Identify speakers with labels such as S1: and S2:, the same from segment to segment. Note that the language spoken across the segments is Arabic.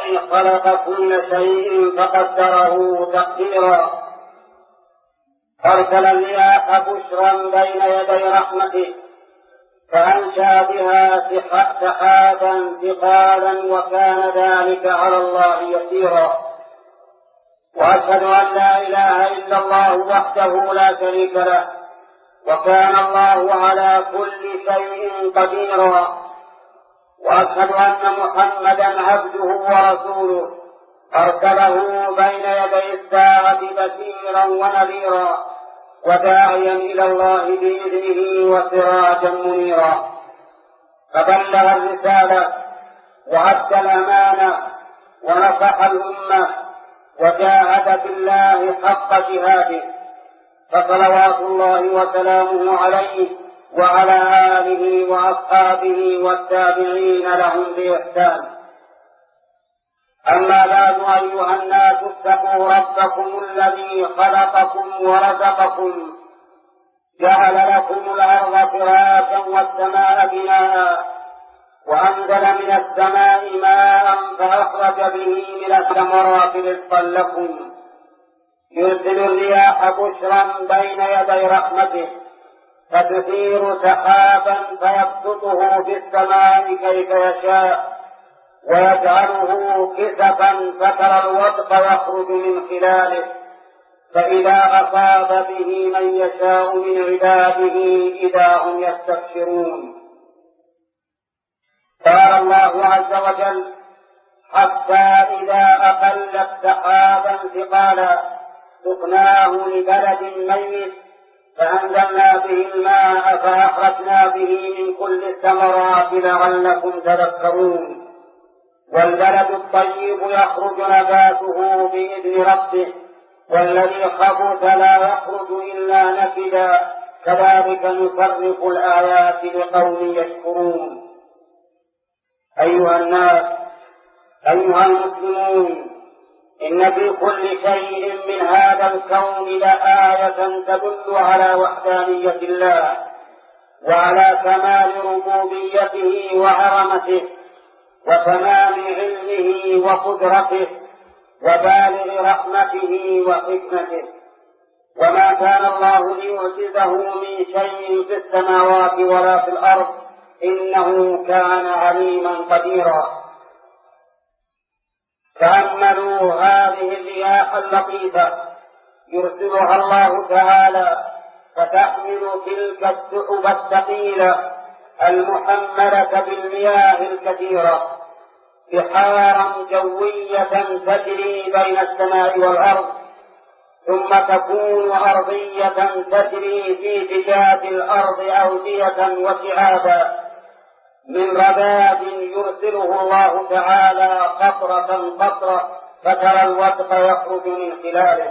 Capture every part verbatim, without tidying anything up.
S1: الذي خلق كل شيء فقدره تقديرا. أرسل الرياح بشرا بين يدي رحمته فأنشأ بها سحابا ثقالا وكان ذلك على الله يسيرا. وأشهد أن لا إله إلا الله وحده لا شريك له وكان الله على كل شيء قديرا. وأشهد أن محمدا عبده ورسوله أرسله بين يدي الساعة بشيرا ونذيرا وداعيا إلى الله بإذنه وسراجا منيرا. فبلغ الرسالة وأدى الأمانة ونصح الأمة وجاهد في الله حق جهاده، فصلوات الله وسلامه عليه وعلى آله وأصحابه والتابعين لهم بإحسان. أما بعد، أيها الناس اتقوا ربكم الذي خلقكم ورزقكم، جعل لكم الأرض فراشا والسماء بناء، وأنزل من السماء ماء فأخرج به من الثمرات رزقا لكم، يرسل الرياح بشرا بين يدي رحمته فتثير سحابا فيبسطه في السماء كيف يشاء ويجعله كسفا فترى الودق يخرج من خلاله، فإذا أصاب به من يشاء من عباده إذا هم يستبشرون. قال الله عز وجل: حتى إذا أقلت سحابا ثقالا سقناه لبلد ميت فأنزلنا به الماء فأخرجنا به من كل الثمرات لعلكم تذكرون. والبلد الطيب يخرج نباته بإذن ربه والذي خبث لا يخرج إلا نكدا كذلك نصرف الآيات لقوم يشكرون. أيها الناس، أيها المسلمون، إن في كل شيء من هذا الكون لآية تدل على وحدانية الله وعلى كمال ربوبيته وعظمته وتمام علمه وقدرته وبالغ رحمته وحكمته. وما كان الله ليعجزه من شيء في السماوات ولا في الأرض إنه كان عليما قديرا. تأملوا هذه الرياح اللطيفة يرسلها الله تعالى فتحمل تلك السحب الثقيلة المحملة بالمياه الكثيرة بحارا جوية تجري بين السماء والأرض، ثم تكون أرضية تجري في فجاج الأرض أودية وشعابا من رذاذ يرسله الله تعالى قطرة قطرة فترى الودق يخرج من خلاله.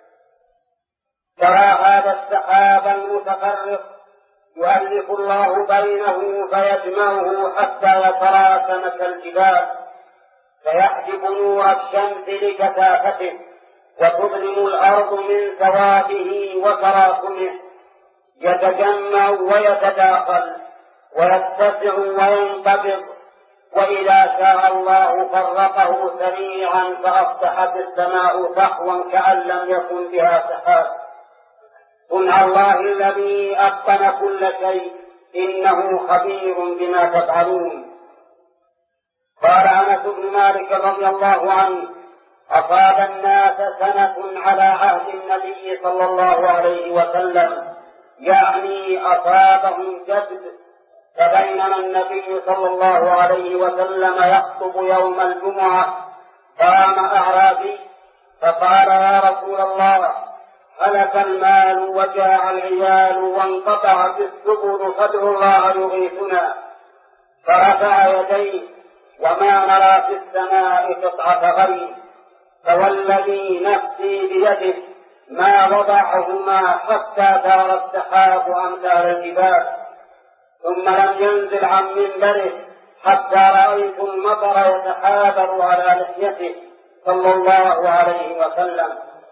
S1: ترى هذا السحاب المتفرق يؤلف الله بينه فيجمعه حتى يتراكم كالجبال فيحجب نور الشمس لكثافته وتظلم الأرض من سواده وتراكمه، يتجمع ويتداخل ويتسع وينقبض، وإذا شاء الله فرقه سريعا فأصبحت السماء صحوا كأن لم يكن بها سحاب. صنع الله الذي أتقن كل شيء إنه خبير بما تفعلون. قال أنس بن مالك رضي الله عنه: أصاب الناس سنة على عهد النبي صلى الله عليه وسلم، يعني أصابهم جد، فبينما النبي صلى الله عليه وسلم يخطب يوم الجمعة قام أعرابي فقال: يا رسول الله، هلك المال وجاع العيال وانقطعت السبل فادعوا الله يغيثنا. فرفع يديه: وما نرى في السماء قطعة غيث، فوالذي نفسي بيده ما وضعهما حتى دار السحاب أمثال الجبال. ثم لم ينزل عن منبره حتى رأيت المطر يتحابر على لحيته صلى الله عليه وسلم.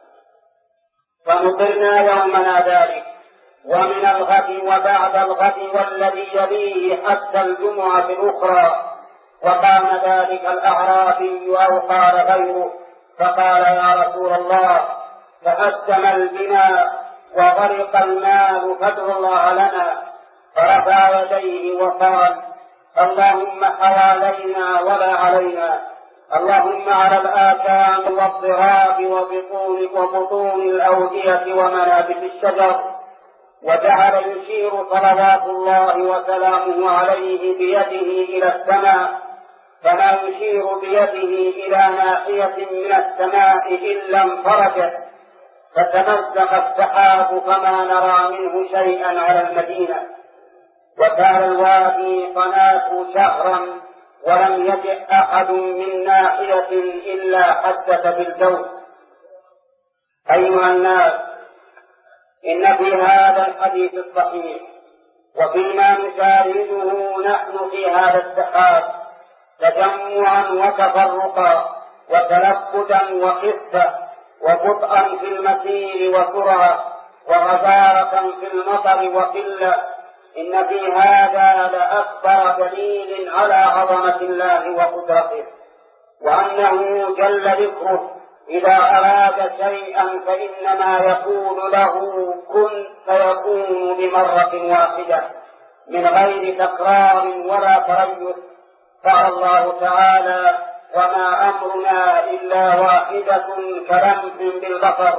S1: فمطرنا يومنا ذلك ومن الغد وبعد الغد والذي يليه حتى الجمعة الأخرى، وقام ذلك الأعرابي أو قال غيره فقال يا رسول الله تهدم البناء وغرق المال فادع الله لنا، فرفع يديه وقال اللهم حوالينا ولا علينا، اللهم على الآكام والضراب وبطون وبطون الأودية ومنابت الشجر. وجعل يشير صلوات الله وسلامه عليه بيده إلى السماء، فما يشير بيده إلى ناحية من السماء إلا انفرجت فتمزق السحاب فما نرى منه شيئا على المدينة. وكان الوادي قناة شهرا ولم يجئ أحد من ناحية إلا حدث بالجو. أيها الناس، إن في هذا الحديث الصحيح وفيما نشاهده نحن في هذا السحاب تجمعا وتفرقا وتلفتا وخفة وبطئا في المسير وسرعة وغزارة في المطر وقلة. إن في هذا لأكبر دليل على عظمة الله وقدرته، وأنه جل ذكره إذا أراد شيئا فإنما يقول له كن فيكون بمرة واحدة من غير تكرار ولا تريث. قال الله تعالى وما أمرنا إلا واحدة كلمح بالبصر.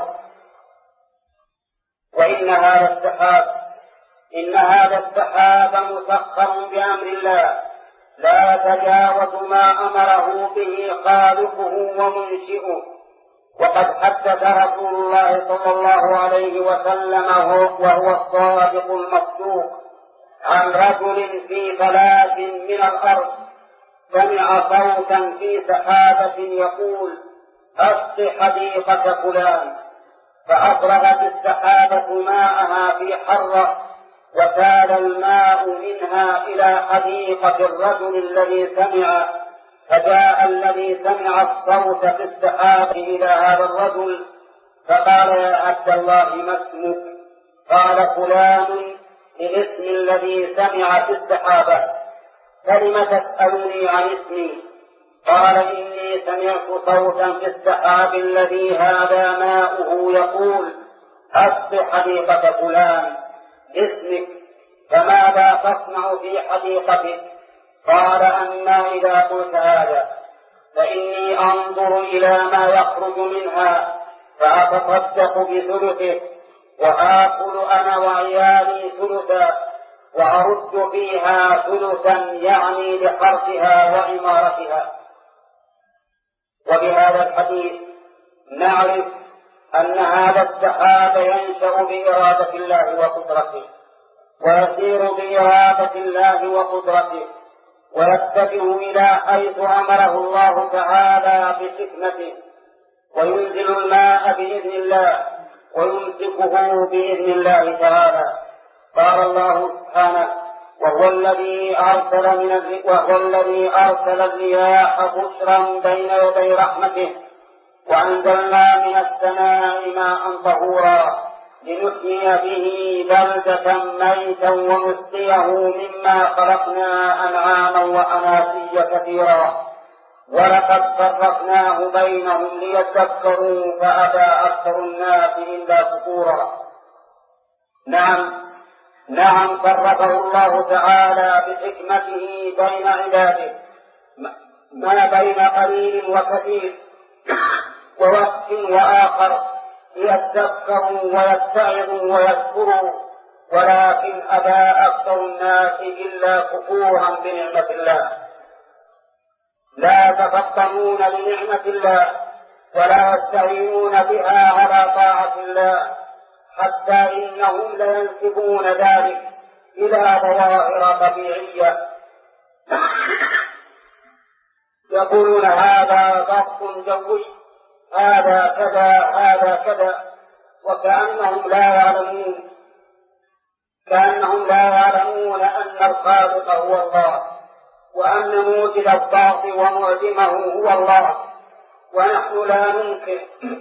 S1: وإن هذا السحاب إن هذا السحاب مسخر بأمر الله لا يتجاوز ما أمره به خالقه ومنشئه. وقد حدث رسول الله صلى الله عليه وسلم وهو الصادق المصدوق عن رجل في فلاة من الأرض سمع صوتا في سحابة يقول أسق حديقة فلان، فأفرغت السحابة ماءها في حرة وسال الماء منها إلى حديقة الرجل الذي سمع، فجاء الذي سمع الصوت في السحاب إلى هذا الرجل فقال يا عبد الله ما اسمك؟ قال فلان الاسم الذي سمع في السحابة. فلم تسألني عن اسمي؟ قال إني سمعت صوتا في السحاب الذي هذا ماؤه يقول أسق حديقة فلان باسمك، فماذا تصنع في حديقتك؟ قال أما إذا قلت هذا فإني أنظر إلى ما يخرج منها فأتصدق بثلثه وآكل أنا وعيالي ثلثا وأرد فيها ثلثا يعني لحرثها وعمارتها. وبهذا الحديث نعرف أن هذا السحاب ينشأ بإرادة الله وقدرته ويسير بإرادة الله وقدرته ويتجه إلى حيث أمره الله تعالى بحكمته، وينزل الماء بإذن الله ويمسكه بإذن الله تعالى. قال الله سبحانه وهو الذي أرسل من وهو الذي أرسل الرياح بشرا بين يدي رحمته وأنزلنا من السماء ماء طهورا لنحيي به بلدة ميتا ونسقيه مما خلقنا أنعاما وأناسيا كثيرا ولقد فرقناه بينهم ليذكروا فأبى أكثر الناس إلا كفورا. نعم نعم فرقه الله تعالى بحكمته بين عباده ما بين قليل وكثير ووقت وآخر ليذكروا ويتعظوا ويذكروا، ولكن أبى أكثر الناس إلا كفورا بنعمة الله. لا يتفطنون لنعمة الله ولا يستعينون بها على طاعة الله، حتى إنهم لينسبون ذلك إلى ظواهر طبيعية يقولون هذا ضغط جوي، هذا كذا هذا كذا، وكأنهم لا يعلمون كأنهم لا يعلمون أن الخالق هو الله، وأن موجد الضغط ومعدمه هو الله. ونحن لا ننكر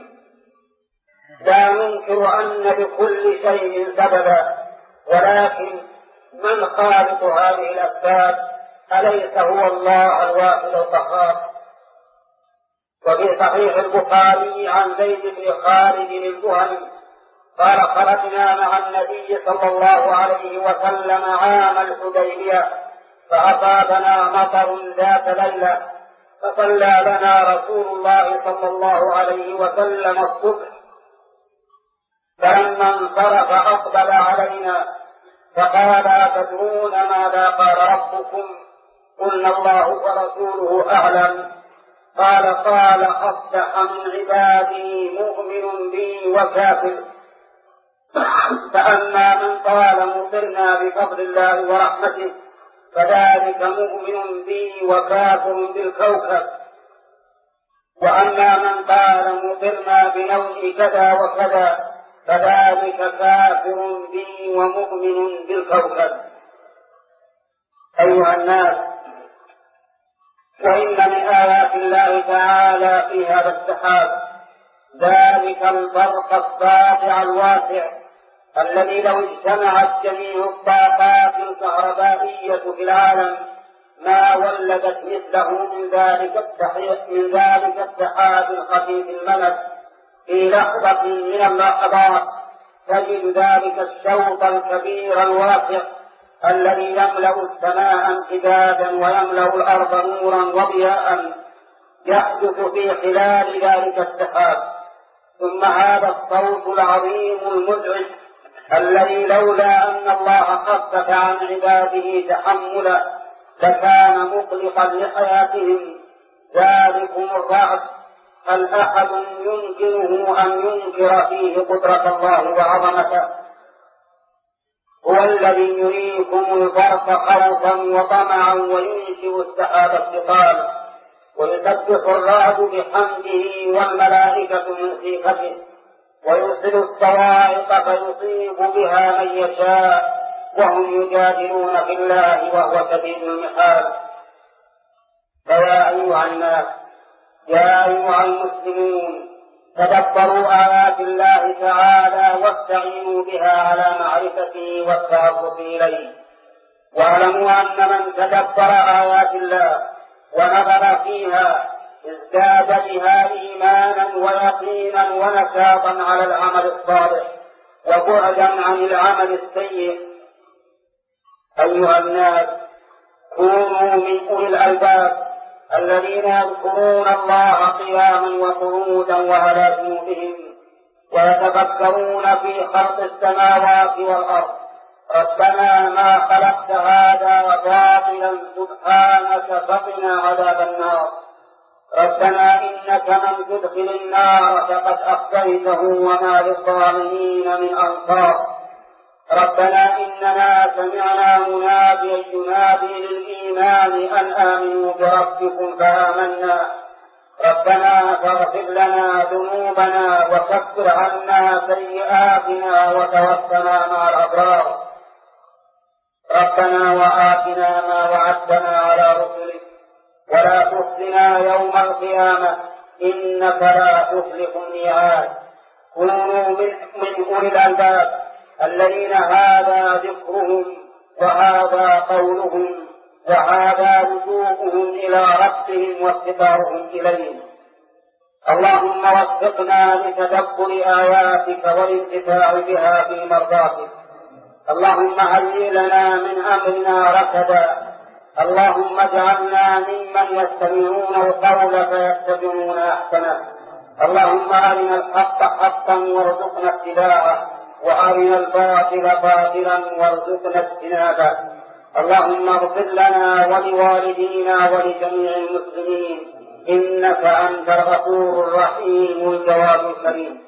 S1: لا ننكر أن لكل شيء سببا، ولكن من خالق هذه الأسباب أليس هو الله الواحد القهار؟ وفي صحيح البخاري عن زيد بن خالد الجهني قال خرجنا مع النبي صلى الله عليه وسلم عام الحديبية فأصابنا مطر ذات ليلة فصلى لنا رسول الله صلى الله عليه وسلم الصبح، فلما انصرف أقبل علينا فقال أتدرون ماذا قال ربكم؟ قلنا الله ورسوله أعلم. قال قال أصبح من عبادي مؤمن بي وكافر، فأما من قال مطرنا بفضل الله ورحمته فذلك مؤمن بي وكافر بالكوكب، وأما من قال مطرنا بنوع كذا وكذا فذلك كافر بي ومؤمن بالكوكب. أيها الناس، وإن من آيات الله تعالى في هذا السحاب ذلك البرق الساطع الواسع الذي لو اجتمعت جميع الطاقات الكهربائية في العالم ما ولدت مثله من ذلك من ذلك السحاب الخفيف الملك في لحظة من اللحظات. تجد ذلك الشوط الكبير الواسع الذي يملأ السماء امتدادا ويملأ الأرض نورا وضياء يحدث في خلال ذلك السحاب. ثم هذا الصوت العظيم المزعج الذي لولا أن الله خفف عن عباده تحمله لكان مطلقا لحياتهم. ذلكم الرعد، هل أحد يمكنه أن ينكر فيه قدرة الله وعظمته؟ هو الذي يريكم البرق خوفا وطمعا وينشئ السحاب الثقال، ويسبح الرعد بحمده والملائكة من خيفته، ويرسل الصواعق فيصيب بها من يشاء وهم يجادلون في الله وهو شديد المحال. فيا أيها الناس، يا أيها المسلمون، تدبروا آيات الله تعالى واستعينوا بها على معرفته والتعرف إليه، واعلموا أن من تدبر آيات الله ونظر فيها ازداد بها إيمانا ويقينا ونشاطا على العمل الصالح وبعدا عن العمل السيء. أيها الناس، كونوا من أولي الألباب الذين يذكرون الله قياما وقعودا وعلى جنوبهم ويتفكرون في خلق السماوات والأرض. ربنا ما خلقت هذا باطلا سبحانك فقنا عذاب النار. ربنا إنك من تدخل النار فقد أخزيته وما للظالمين من أنصار. ربنا إننا سمعنا مناديا ينادي للإيمان أن آمنوا بربكم فآمنا. ربنا فاغفر لنا ذنوبنا وكفر عنا سيئاتنا وتوفنا مع الأبرار. ربنا وآتنا ما وعدتنا على رسلك ولا تخزنا يوم القيامة إنك لا تخلف الميعاد. كونوا من أولي الألباب الذين هذا ذكرهم وهذا قولهم وهذا لجوءهم إلى ربهم وافتقارهم إليه. اللهم وفقنا لتدبر آياتك والانتفاع بها في مرضاتك. اللهم هيئ لنا من أمرنا رشدا. اللهم اجعلنا ممن يستمعون القول فيتبعون أحسنه. اللهم أرنا الحق حقا وارزقنا اتباعه وأرنا الباطل باطلا وارزقنا اجتنابه. اللهم اغفر لنا ولوالدينا ولجميع المسلمين إنك أنت الغفور الرحيم الجواد الكريم.